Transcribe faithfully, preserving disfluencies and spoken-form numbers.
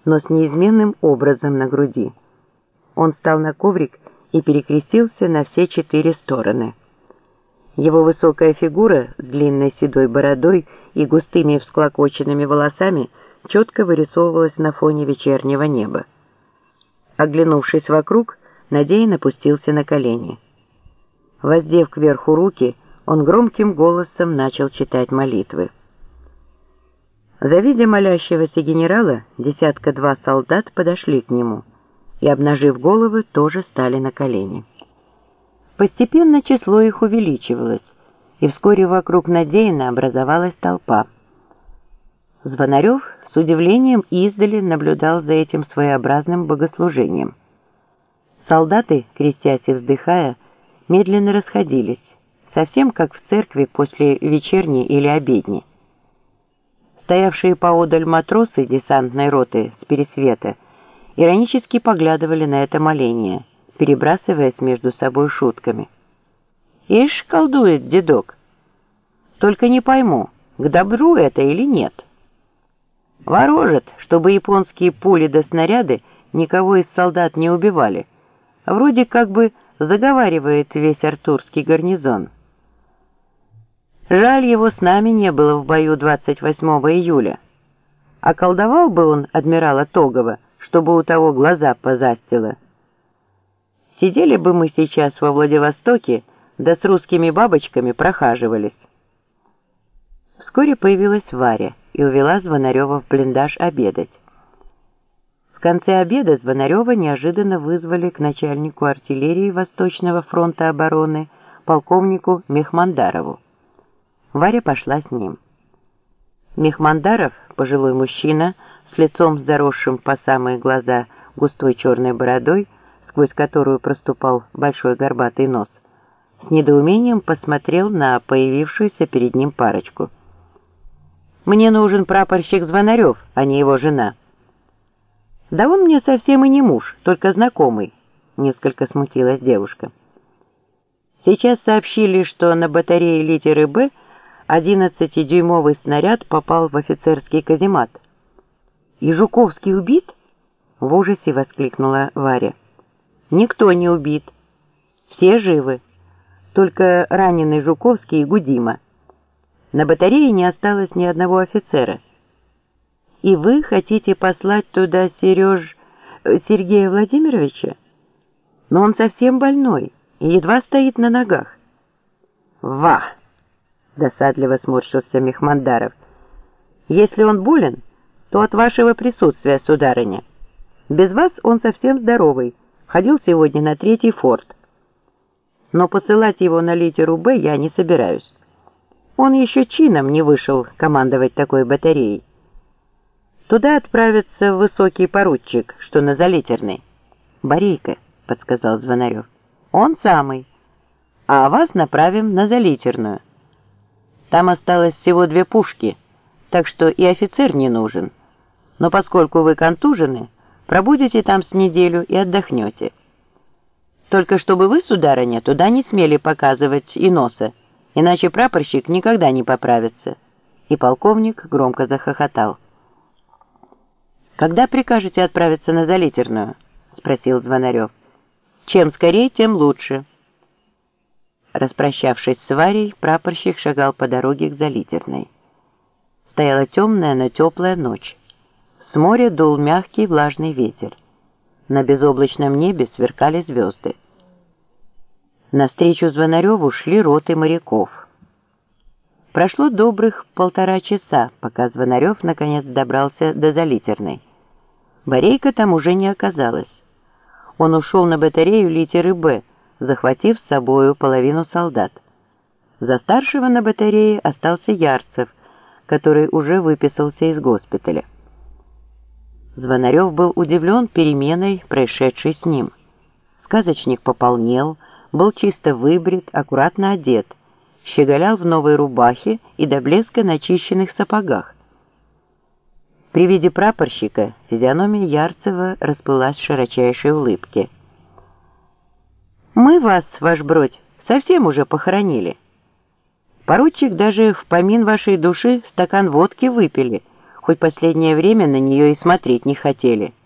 но с неизменным образом на груди. Он встал на коврик и перекрестился на все четыре стороны. Его высокая фигура с длинной седой бородой и густыми всклокоченными волосами четко вырисовывалась на фоне вечернего неба. Оглянувшись вокруг, Надеин опустился на колени. Воздев кверху руки, он громким голосом начал читать молитвы. Завидя молящегося генерала, десятка-два солдат подошли к нему и, обнажив головы, тоже стали на колени. Постепенно число их увеличивалось, и вскоре вокруг Надеина образовалась толпа. Звонарев с удивлением издали наблюдал за этим своеобразным богослужением. Солдаты, крестясь и вздыхая, медленно расходились, совсем как в церкви после вечерней или обедни. Стоявшие поодаль матросы десантной роты с пересвета иронически поглядывали на это моление, перебрасываясь между собой шутками. «Ишь, колдует дедок! Только не пойму, к добру это или нет. Ворожит, чтобы японские пули да снаряды никого из солдат не убивали. Вроде как бы заговаривает весь артурский гарнизон. Жаль, его с нами не было в бою двадцать восьмого июля. А колдовал бы он адмирала Тогова, чтобы у того глаза позастило. Сидели бы мы сейчас во Владивостоке, да с русскими бабочками прохаживались». Вскоре появилась Варя и увела Звонарева в блиндаж обедать. В конце обеда Звонарева неожиданно вызвали к начальнику артиллерии Восточного фронта обороны, полковнику Мехмандарову. Варя пошла с ним. Мехмандаров, пожилой мужчина, с лицом заросшим по самые глаза густой черной бородой, сквозь которую проступал большой горбатый нос, с недоумением посмотрел на появившуюся перед ним парочку. «Мне нужен прапорщик Звонарев, а не его жена». «Да он мне совсем и не муж, только знакомый», — несколько смутилась девушка. «Сейчас сообщили, что на батарее литеры «Б» одиннадцатидюймовый снаряд попал в офицерский каземат». «И Жуковский убит?» — в ужасе воскликнула Варя. «Никто не убит. Все живы. Только раненый Жуковский и Гудима. На батарее не осталось ни одного офицера. И вы хотите послать туда Сереж... Сергея Владимировича? Но он совсем больной и едва стоит на ногах». «Ва!» — досадливо сморщился Мехмандаров. «Если он болен, то от вашего присутствия, сударыня. Без вас он совсем здоровый, ходил сегодня на третий форт. Но посылать его на литеру «Б» я не собираюсь. Он еще чином не вышел командовать такой батареей. Туда отправится высокий поручик, что на залитерной». «Борейко», — подсказал Звонарев. «Он самый. А вас направим на залитерную. Там осталось всего две пушки, так что и офицер не нужен. Но поскольку вы контужены, пробудете там с неделю и отдохнете. Только чтобы вы, сударыня, туда не смели показывать и носа, иначе прапорщик никогда не поправится». И полковник громко захохотал. «Когда прикажете отправиться на залитерную?» — спросил Звонарев. «Чем скорее, тем лучше». Распрощавшись с Варей, прапорщик шагал по дороге к залитерной. Стояла темная, но теплая ночь. С моря дул мягкий влажный ветер. На безоблачном небе сверкали звезды. Навстречу Звонареву шли роты моряков. Прошло добрых полтора часа, пока Звонарев наконец добрался до залитерной. Борейка там уже не оказалось. Он ушел на батарею литеры «Б», захватив с собою половину солдат. За старшего на батарее остался Ярцев, который уже выписался из госпиталя. Звонарев был удивлен переменой, происшедшей с ним. Сказочник пополнел, был чисто выбрит, аккуратно одет, щеголял в новой рубахе и до блеска начищенных сапогах. При виде прапорщика физиономия Ярцева расплылась в широчайшей улыбке. «Мы вас, ваш бродь, совсем уже похоронили. Поручик даже в помин вашей души стакан водки выпили, хоть последнее время на нее и смотреть не хотели.